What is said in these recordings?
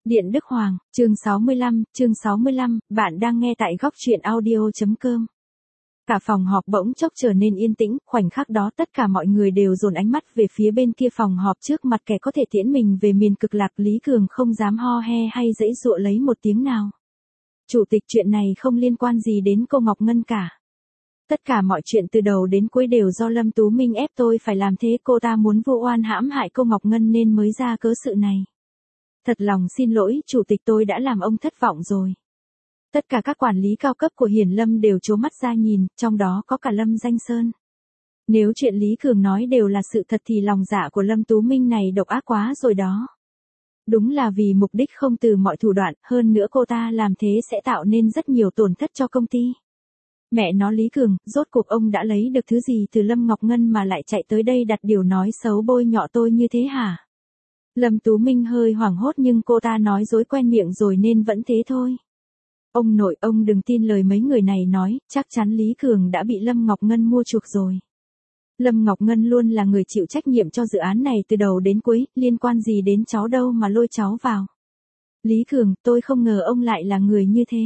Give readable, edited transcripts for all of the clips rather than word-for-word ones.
Điện Đức Hoàng, chương 65, bạn đang nghe tại góc truyện audio.com. Cả phòng họp bỗng chốc trở nên yên tĩnh, khoảnh khắc đó tất cả mọi người đều dồn ánh mắt về phía bên kia phòng họp trước mặt kẻ có thể tiễn mình về miền cực lạc. Lý Cường không dám ho he hay giãy giụa lấy một tiếng nào. Chủ tịch, chuyện này không liên quan gì đến cô Ngọc Ngân cả. Tất cả mọi chuyện từ đầu đến cuối đều do Lâm Tú Minh ép tôi phải làm thế, cô ta muốn vu oan hãm hại cô Ngọc Ngân nên mới ra cớ sự này. Thật lòng xin lỗi, chủ tịch, tôi đã làm ông thất vọng rồi. Tất cả các quản lý cao cấp của Hiển Lâm đều trố mắt ra nhìn, trong đó có cả Lâm Danh Sơn. Nếu chuyện Lý Cường nói đều là sự thật thì lòng dạ của Lâm Tú Minh này độc ác quá rồi đó. Đúng là vì mục đích không từ mọi thủ đoạn, hơn nữa cô ta làm thế sẽ tạo nên rất nhiều tổn thất cho công ty. Mẹ nó, Lý Cường, rốt cuộc ông đã lấy được thứ gì từ Lâm Ngọc Ngân mà lại chạy tới đây đặt điều nói xấu bôi nhọ tôi như thế hả? Lâm Tú Minh hơi hoảng hốt nhưng cô ta nói dối quen miệng rồi nên vẫn thế thôi. Ông nội, ông đừng tin lời mấy người này nói, chắc chắn Lý Cường đã bị Lâm Ngọc Ngân mua chuộc rồi. Lâm Ngọc Ngân luôn là người chịu trách nhiệm cho dự án này từ đầu đến cuối, liên quan gì đến cháu đâu mà lôi cháu vào. Lý Cường, tôi không ngờ ông lại là người như thế.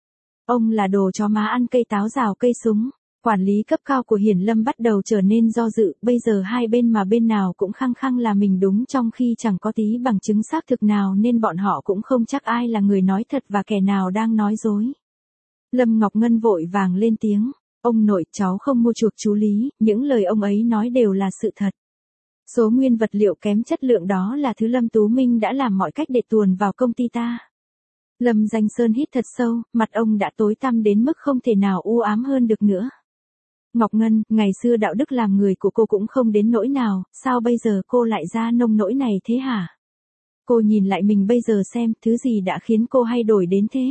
Ông là đồ chó má ăn cây táo rào cây súng. Quản lý cấp cao của Hiển Lâm bắt đầu trở nên do dự, bây giờ hai bên mà bên nào cũng khăng khăng là mình đúng trong khi chẳng có tí bằng chứng xác thực nào nên bọn họ cũng không chắc ai là người nói thật và kẻ nào đang nói dối. Lâm Ngọc Ngân vội vàng lên tiếng, ông nội, cháu không mua chuộc chú Lý, những lời ông ấy nói đều là sự thật. Số nguyên vật liệu kém chất lượng đó là thứ Lâm Tú Minh đã làm mọi cách để tuồn vào công ty ta. Lâm Danh Sơn hít thật sâu, mặt ông đã tối tăm đến mức không thể nào u ám hơn được nữa. Ngọc Ngân, ngày xưa đạo đức làm người của cô cũng không đến nỗi nào, sao bây giờ cô lại ra nông nỗi này thế hả? Cô nhìn lại mình bây giờ xem, thứ gì đã khiến cô thay đổi đến thế?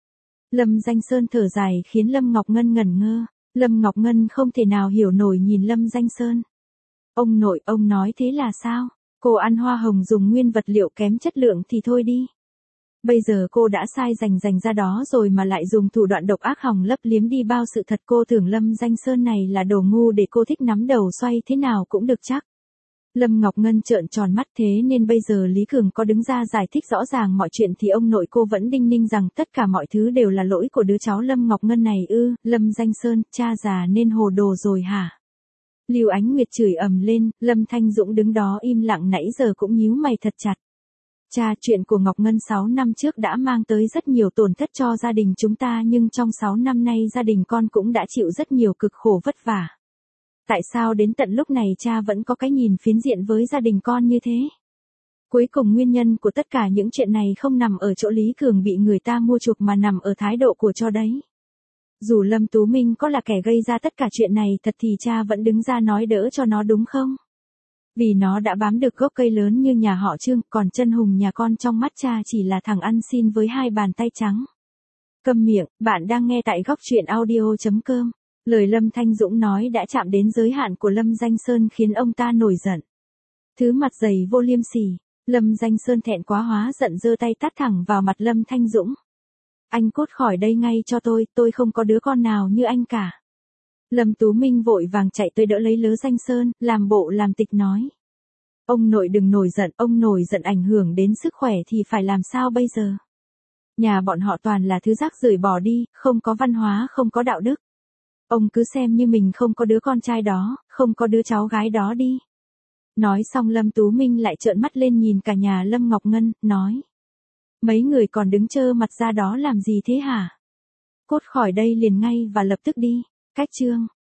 Lâm Danh Sơn thở dài khiến Lâm Ngọc Ngân ngẩn ngơ. Lâm Ngọc Ngân không thể nào hiểu nổi nhìn Lâm Danh Sơn. Ông nội, ông nói thế là sao? Cô ăn hoa hồng dùng nguyên vật liệu kém chất lượng thì thôi đi. Bây giờ cô đã sai rành ra đó rồi mà lại dùng thủ đoạn độc ác hòng lấp liếm đi bao sự thật. Cô tưởng Lâm Danh Sơn này là đồ ngu để cô thích nắm đầu xoay thế nào cũng được chắc. Lâm Ngọc Ngân trợn tròn mắt, thế nên bây giờ Lý Cường có đứng ra giải thích rõ ràng mọi chuyện thì ông nội cô vẫn đinh ninh rằng tất cả mọi thứ đều là lỗi của đứa cháu Lâm Ngọc Ngân này ư? Lâm Danh Sơn, cha già nên hồ đồ rồi hả? Lưu Ánh Nguyệt chửi ầm lên. Lâm Thanh Dũng đứng đó im lặng nãy giờ cũng nhíu mày thật chặt. Cha, chuyện của Ngọc Ngân 6 năm trước đã mang tới rất nhiều tổn thất cho gia đình chúng ta nhưng trong 6 năm nay gia đình con cũng đã chịu rất nhiều cực khổ vất vả. Tại sao đến tận lúc này cha vẫn có cái nhìn phiến diện với gia đình con như thế? Cuối cùng nguyên nhân của tất cả những chuyện này không nằm ở chỗ Lý Cường bị người ta mua chuộc mà nằm ở thái độ của cho đấy. Dù Lâm Tú Minh có là kẻ gây ra tất cả chuyện này thật thì cha vẫn đứng ra nói đỡ cho nó đúng không? Vì nó đã bám được gốc cây lớn như nhà họ Trương, còn chân hùng nhà con trong mắt cha chỉ là thằng ăn xin với hai bàn tay trắng. Câm miệng, bạn đang nghe tại góc truyện audio.com. Lời Lâm Thanh Dũng nói đã chạm đến giới hạn của Lâm Danh Sơn khiến ông ta nổi giận. Thứ mặt dày vô liêm sỉ, Lâm Danh Sơn thẹn quá hóa giận giơ tay tát thẳng vào mặt Lâm Thanh Dũng. Anh cút khỏi đây ngay cho tôi không có đứa con nào như anh cả. Lâm Tú Minh vội vàng chạy tới đỡ lấy Lớ Danh Sơn, làm bộ làm tịch nói. Ông nội đừng nổi giận, ông nổi giận ảnh hưởng đến sức khỏe thì phải làm sao bây giờ? Nhà bọn họ toàn là thứ rác rưởi bỏ đi, không có văn hóa, không có đạo đức. Ông cứ xem như mình không có đứa con trai đó, không có đứa cháu gái đó đi. Nói xong Lâm Tú Minh lại trợn mắt lên nhìn cả nhà Lâm Ngọc Ngân, nói. Mấy người còn đứng trơ mặt ra đó làm gì thế hả? Cút khỏi đây liền ngay và lập tức đi. Cách chương